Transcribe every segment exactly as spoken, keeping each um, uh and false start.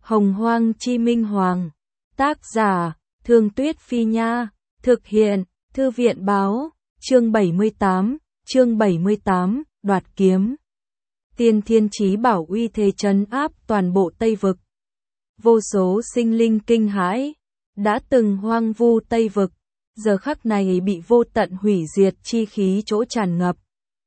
Hồng Hoang Chi Minh Hoàng. Tác giả, Thương Tuyết Phi Nha. Thực hiện, Thư viện Báo. Chương bảy mươi tám, chương bảy mươi tám, đoạt kiếm. Tiên Thiên Chí Bảo uy thế trấn áp toàn bộ Tây Vực. Vô số sinh linh kinh hãi, đã từng hoang vu Tây Vực, giờ khắc này bị vô tận hủy diệt chi khí chỗ tràn ngập.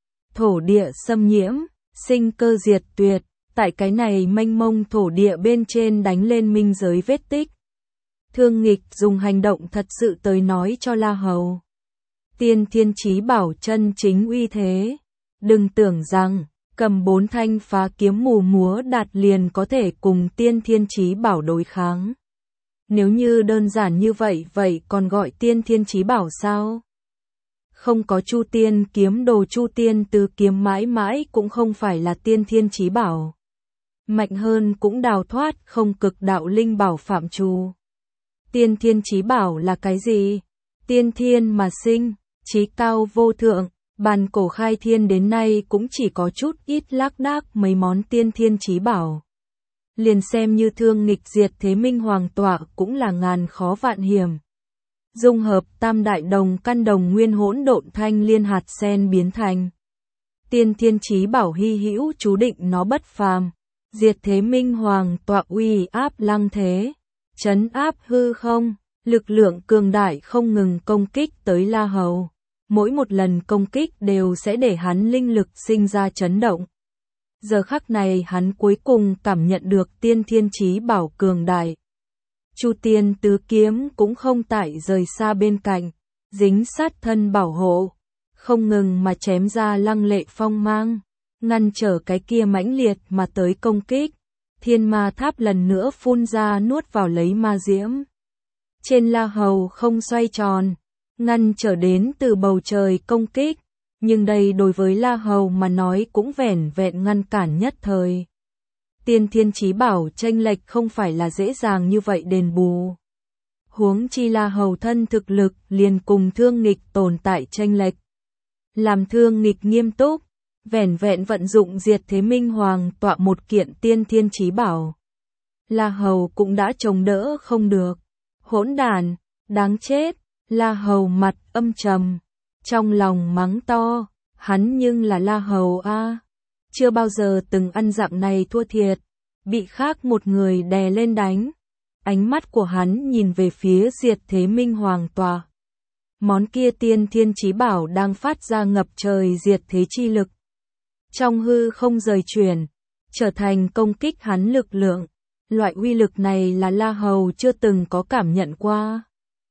Thổ địa xâm nhiễm, sinh cơ diệt tuyệt, tại cái này mênh mông thổ địa bên trên đánh lên minh giới vết tích. Thương Nghịch dùng hành động thật sự tới nói cho La Hầu. Tiên Thiên Chí Bảo chân chính uy thế. Đừng tưởng rằng, cầm bốn thanh phá kiếm mù múa đạt liền có thể cùng Tiên Thiên Chí Bảo đối kháng. Nếu như đơn giản như vậy, vậy còn gọi Tiên Thiên Chí Bảo sao? Không có Chu Tiên kiếm đồ, Chu Tiên tứ kiếm mãi mãi cũng không phải là Tiên Thiên Chí Bảo. Mạnh hơn cũng đào thoát không cực đạo linh bảo phạm trù. Tiên Thiên Chí Bảo là cái gì? Tiên thiên mà sinh, chí cao vô thượng, bàn cổ khai thiên đến nay cũng chỉ có chút ít lác đác mấy món Tiên Thiên Chí Bảo. Liền xem như Thương Nghịch diệt thế minh hoàng tọa cũng là ngàn khó vạn hiểm. Dung hợp tam đại đồng căn đồng nguyên hỗn độn thanh liên hạt sen biến thành. Tiên Thiên Chí Bảo hy hữu chú định nó bất phàm. Diệt thế minh hoàng tọa uy áp lăng thế, trấn áp hư không, lực lượng cường đại không ngừng công kích tới La Hầu. Mỗi một lần công kích đều sẽ để hắn linh lực sinh ra chấn động. Giờ khắc này hắn cuối cùng cảm nhận được Tiên Thiên Chí Bảo cường đại. Chu Tiên tứ kiếm cũng không tại rời xa bên cạnh, dính sát thân bảo hộ, không ngừng mà chém ra lăng lệ phong mang, ngăn trở cái kia mãnh liệt mà tới công kích. Thiên ma tháp lần nữa phun ra nuốt vào lấy ma diễm. Trên La Hầu không xoay tròn, ngăn trở đến từ bầu trời công kích, nhưng đây đối với La Hầu mà nói cũng vẻn vẹn ngăn cản nhất thời. Tiên Thiên Chí Bảo chênh lệch không phải là dễ dàng như vậy đền bù. Huống chi La Hầu thân thực lực liền cùng Thương Nghịch tồn tại chênh lệch. Làm Thương Nghịch nghiêm túc, vẻn vẹn vận dụng diệt thế minh hoàng tọa một kiện Tiên Thiên Chí Bảo. La Hầu cũng đã chống đỡ không được. Hỗn đản, đáng chết. La Hầu mặt âm trầm, trong lòng mắng to, hắn nhưng là La Hầu a, à. Chưa bao giờ từng ăn dạng này thua thiệt, bị khác một người đè lên đánh. Ánh mắt của hắn nhìn về phía diệt thế minh hoàng tòa. Món kia Tiên Thiên Chí Bảo đang phát ra ngập trời diệt thế chi lực. Trong hư không rời chuyển, trở thành công kích hắn lực lượng. Loại uy lực này là La Hầu chưa từng có cảm nhận qua.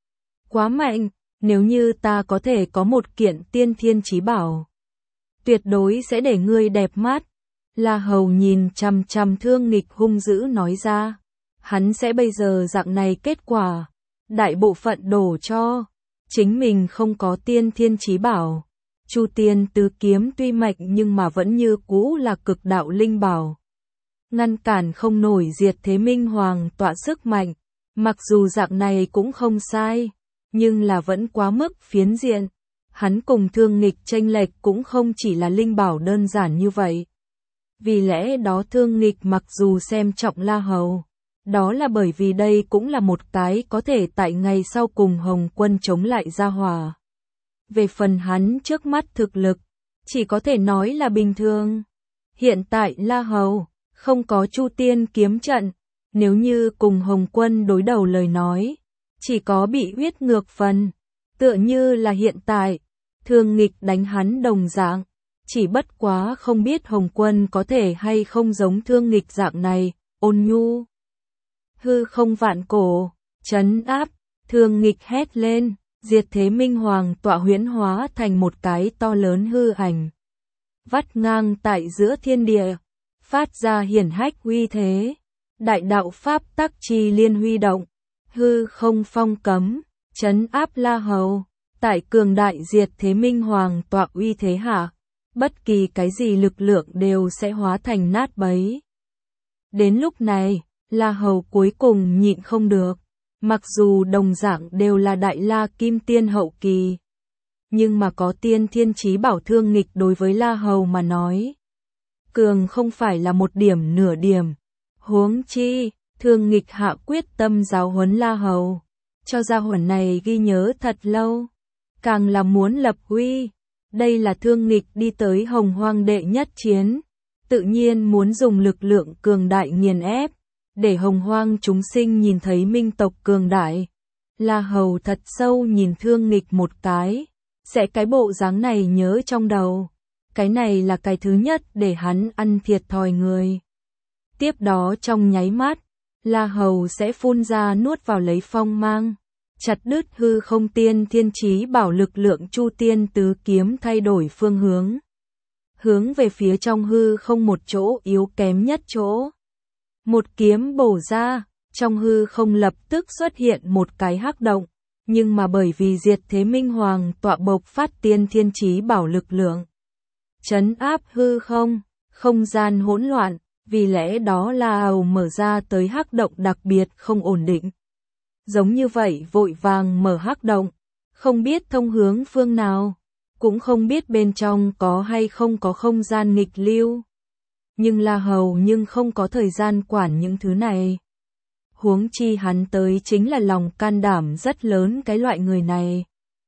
Quá mạnh, nếu như ta có thể có một kiện Tiên Thiên Chí Bảo, tuyệt đối sẽ để ngươi đẹp mắt. La Hầu nhìn chằm chằm Thương Nghịch hung dữ nói ra. Hắn sẽ bây giờ dạng này kết quả, đại bộ phận đổ cho chính mình không có Tiên Thiên Chí Bảo. Chu Tiên tứ kiếm tuy mạnh nhưng mà vẫn như cũ là cực đạo linh bảo, ngăn cản không nổi diệt thế minh hoàng tọa sức mạnh. Mặc dù dạng này cũng không sai, nhưng là vẫn quá mức phiến diện. Hắn cùng Thương Nghịch chênh lệch cũng không chỉ là linh bảo đơn giản như vậy. Vì lẽ đó Thương Nghịch mặc dù xem trọng La Hầu, đó là bởi vì đây cũng là một cái có thể tại ngày sau cùng Hồng Quân chống lại gia hỏa. Về phần hắn trước mắt thực lực, chỉ có thể nói là bình thường. Hiện tại La Hầu không có Chu Tiên kiếm trận, nếu như cùng Hồng Quân đối đầu lời nói, chỉ có bị huyết ngược phần. Tựa như là hiện tại, Thương Nghịch đánh hắn đồng dạng, chỉ bất quá không biết Hồng Quân có thể hay không giống Thương Nghịch dạng này, ôn nhu. Hư không vạn cổ, trấn áp, Thương Nghịch hét lên, diệt thế minh hoàng tọa huyễn hóa thành một cái to lớn hư ảnh. Vắt ngang tại giữa thiên địa, phát ra hiển hách uy thế, đại đạo pháp tắc chi liên huy động, hư không phong cấm, trấn áp La Hầu. Tại cường đại diệt thế minh hoàng tọa uy thế hạ, bất kỳ cái gì lực lượng đều sẽ hóa thành nát bấy. Đến lúc này, La Hầu cuối cùng nhịn không được. Mặc dù đồng dạng đều là đại la kim tiên hậu kỳ, nhưng mà có Tiên Thiên Chí Bảo Thương Nghịch đối với La Hầu mà nói, cường không phải là một điểm nửa điểm. Huống chi, Thương Nghịch hạ quyết tâm giáo huấn La Hầu, cho gia hỏa này ghi nhớ thật lâu, càng là muốn lập uy. Đây là Thương Nghịch đi tới Hồng Hoang đệ nhất chiến, tự nhiên muốn dùng lực lượng cường đại nghiền ép, để Hồng Hoang chúng sinh nhìn thấy minh tộc cường đại. La Hầu thật sâu nhìn Thương Nghịch một cái, sẽ cái bộ dáng này nhớ trong đầu. Cái này là cái thứ nhất để hắn ăn thiệt thòi người. Tiếp đó trong nháy mắt, La Hầu sẽ phun ra nuốt vào lấy phong mang, chặt đứt hư không tiên thiên chí bảo lực lượng Chu Tiên Tứ Kiếm thay đổi phương hướng. Hướng về phía trong hư không một chỗ yếu kém nhất chỗ. Một kiếm bổ ra, trong hư không lập tức xuất hiện một cái hắc động, nhưng mà bởi vì Diệt Thế Minh Hoàng tọa bộc phát tiên thiên chí bảo lực lượng, trấn áp hư không, không gian hỗn loạn, vì lẽ đó La Hầu mở ra tới hắc động đặc biệt không ổn định. Giống như vậy vội vàng mở hắc động, không biết thông hướng phương nào, cũng không biết bên trong có hay không có không gian nghịch lưu. Nhưng La Hầu nhưng không có thời gian quản những thứ này. Huống chi hắn tới chính là lòng can đảm rất lớn cái loại người này.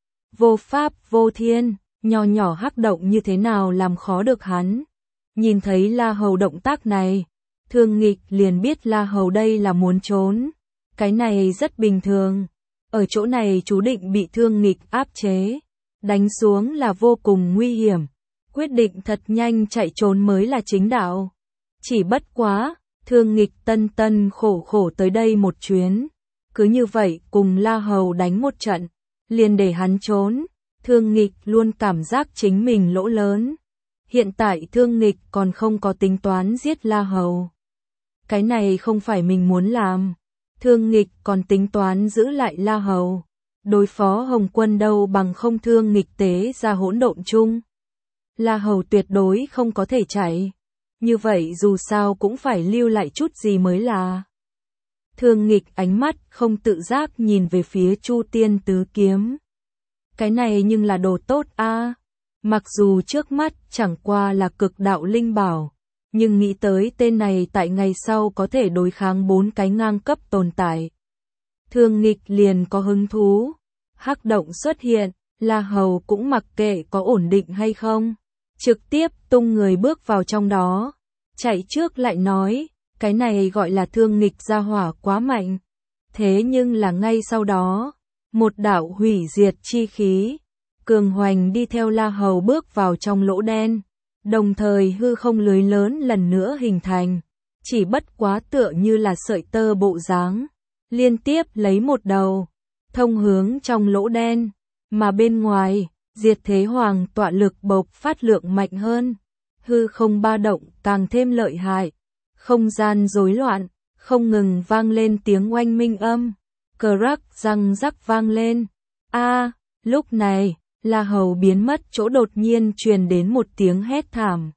Vô pháp vô thiên, nho nhỏ hắc động như thế nào làm khó được hắn. Nhìn thấy La Hầu động tác này, Thương Nghịch liền biết La Hầu đây là muốn trốn. Cái này rất bình thường, ở chỗ này chú định bị Thương Nghịch áp chế, đánh xuống là vô cùng nguy hiểm, quyết định thật nhanh chạy trốn mới là chính đạo. Chỉ bất quá, Thương Nghịch tân tân khổ khổ tới đây một chuyến, cứ như vậy cùng La Hầu đánh một trận, liền để hắn trốn. Thương Nghịch luôn cảm giác chính mình lỗ lớn. Hiện tại Thương Nghịch còn không có tính toán giết La Hầu. Cái này không phải mình muốn làm. Thương Nghịch còn tính toán giữ lại La Hầu. Đối phó Hồng Quân đâu bằng không Thương Nghịch tế ra hỗn độn chung. La Hầu tuyệt đối không có thể chạy. Như vậy dù sao cũng phải lưu lại chút gì mới là. Thương Nghịch ánh mắt không tự giác nhìn về phía Chu Tiên Tứ Kiếm. Cái này nhưng là đồ tốt a. À. Mặc dù trước mắt chẳng qua là cực đạo linh bảo, nhưng nghĩ tới tên này tại ngày sau có thể đối kháng bốn cái ngang cấp tồn tại. Thương Nghịch liền có hứng thú. Hắc động xuất hiện, La Hầu cũng mặc kệ có ổn định hay không, trực tiếp tung người bước vào trong đó. Chạy trước lại nói, cái này gọi là Thương Nghịch gia hỏa quá mạnh. Thế nhưng là ngay sau đó, một đạo hủy diệt chi khí cường hoành đi theo La Hầu bước vào trong lỗ đen, đồng thời hư không lưới lớn lần nữa hình thành, chỉ bất quá tựa như là sợi tơ bộ dáng, liên tiếp lấy một đầu, thông hướng trong lỗ đen, mà bên ngoài, Diệt Thế Hoàng tọa lực bộc phát lượng mạnh hơn, hư không ba động càng thêm lợi hại, không gian rối loạn, không ngừng vang lên tiếng oanh minh âm, cờ rắc răng rắc vang lên. A, à, lúc này, La Hầu biến mất chỗ đột nhiên truyền đến một tiếng hét thảm.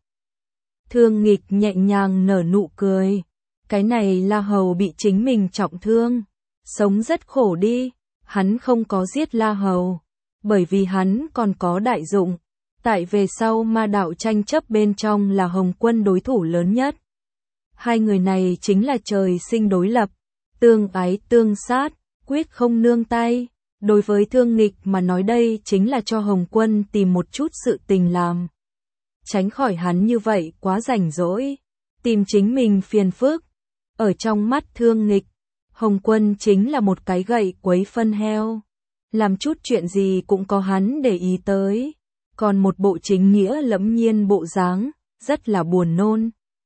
Thương Nghịch nhẹ nhàng nở nụ cười. Cái này La Hầu bị chính mình trọng thương, sống rất khổ đi. Hắn không có giết La Hầu, bởi vì hắn còn có đại dụng. Tại về sau ma đạo tranh chấp bên trong là Hồng Quân đối thủ lớn nhất. Hai người này chính là trời sinh đối lập, tương ái tương sát, quyết không nương tay. Đối với Thương Nghịch mà nói đây chính là cho Hồng Quân tìm một chút sự tình làm. Tránh khỏi hắn như vậy quá rảnh rỗi, tìm chính mình phiền phức. Ở trong mắt Thương Nghịch, Hồng Quân chính là một cái gậy quấy phân heo. Làm chút chuyện gì cũng có hắn để ý tới. Còn một bộ chính nghĩa lẫm nhiên bộ dáng, rất là buồn nôn.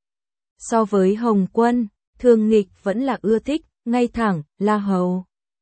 So với Hồng Quân, Thương Nghịch vẫn là ưa thích, ngay thẳng, La Hầu.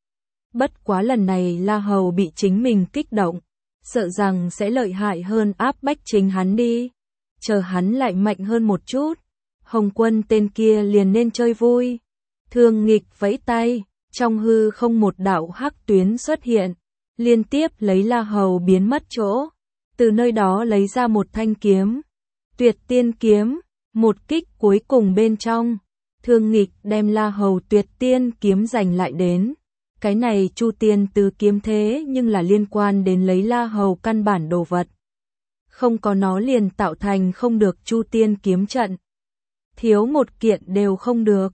Bất quá lần này La Hầu bị chính mình kích động, sợ rằng sẽ lợi hại hơn áp bách chính hắn đi. Chờ hắn lại mạnh hơn một chút, Hồng Quân tên kia liền nên chơi vui. Thương Nghịch vẫy tay, trong hư không một đạo hắc tuyến xuất hiện, liên tiếp lấy La Hầu biến mất chỗ. Từ nơi đó lấy ra một thanh kiếm, Tuyệt Tiên Kiếm, một kích cuối cùng bên trong. Thương Nghịch đem La Hầu Tuyệt Tiên Kiếm giành lại đến. Cái này Chu Tiên Tứ Kiếm thế nhưng là liên quan đến lấy La Hầu căn bản đồ vật. Không có nó liền tạo thành không được Chu Tiên Kiếm trận. Thiếu một kiện đều không được.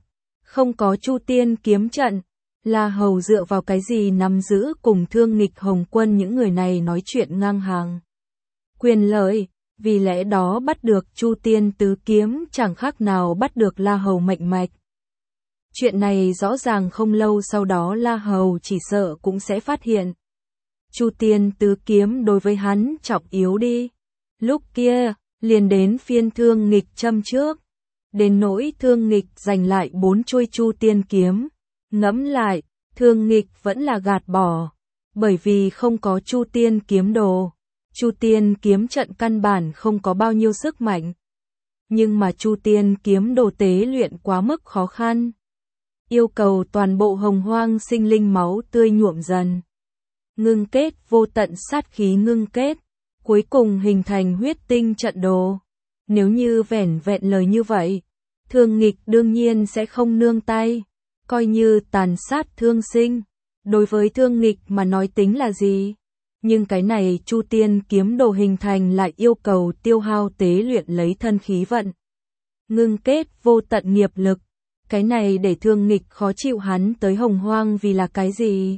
Không có Chu Tiên kiếm trận, La Hầu dựa vào cái gì nắm giữ cùng Thương Nghịch Hồng Quân những người này nói chuyện ngang hàng. Quyền lợi, vì lẽ đó bắt được Chu Tiên tứ kiếm chẳng khác nào bắt được La Hầu mệnh mạch. Chuyện này rõ ràng không lâu sau đó La Hầu chỉ sợ cũng sẽ phát hiện. Chu Tiên tứ kiếm đối với hắn trọng yếu đi. Lúc kia, liền đến phiên Thương Nghịch châm trước. Đến nỗi Thương Nghịch giành lại bốn chuôi Chu Tiên kiếm. Ngẫm lại, Thương Nghịch vẫn là gạt bỏ. Bởi vì không có Chu Tiên kiếm đồ. Chu Tiên kiếm trận căn bản không có bao nhiêu sức mạnh. Nhưng mà Chu Tiên kiếm đồ tế luyện quá mức khó khăn. Yêu cầu toàn bộ hồng hoang sinh linh máu tươi nhuộm dần. Ngưng kết vô tận sát khí ngưng kết. Cuối cùng hình thành huyết tinh trận đồ. Nếu như vẻn vẹn lời như vậy, Thương Nghịch đương nhiên sẽ không nương tay. Coi như tàn sát thương sinh. Đối với Thương Nghịch mà nói tính là gì? Nhưng cái này Chu Tiên kiếm đồ hình thành lại yêu cầu tiêu hao tế luyện lấy thân khí vận. Ngưng kết vô tận nghiệp lực. Cái này để Thương Nghịch khó chịu hắn tới hồng hoang vì là cái gì?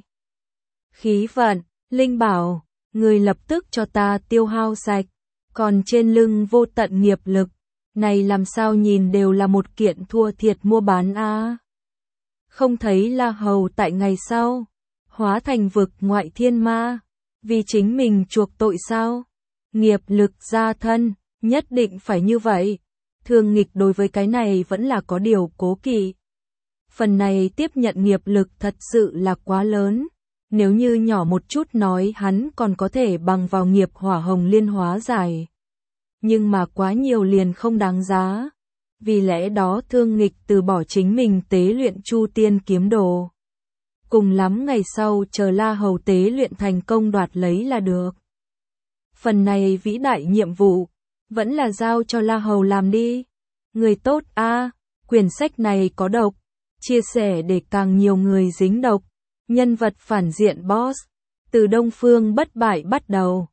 Khí vận, linh bảo, người lập tức cho ta tiêu hao sạch. Còn trên lưng vô tận nghiệp lực, này làm sao nhìn đều là một kiện thua thiệt mua bán a. À? Không thấy La Hầu tại ngày sau, hóa thành vực ngoại thiên ma. Vì chính mình chuộc tội sao? Nghiệp lực gia thân, nhất định phải như vậy. Thương Nghịch đối với cái này vẫn là có điều cố kỵ. Phần này tiếp nhận nghiệp lực thật sự là quá lớn. Nếu như nhỏ một chút nói hắn còn có thể bằng vào nghiệp hỏa hồng liên hóa giải. Nhưng mà quá nhiều liền không đáng giá. Vì lẽ đó Thương Nghịch từ bỏ chính mình tế luyện Chu Tiên kiếm đồ. Cùng lắm ngày sau chờ La Hầu tế luyện thành công đoạt lấy là được. Phần này vĩ đại nhiệm vụ, vẫn là giao cho La Hầu làm đi. Người tốt a, à, quyển sách này có độc, chia sẻ để càng nhiều người dính độc. Nhân vật phản diện boss, từ Đông Phương bất bại bắt đầu.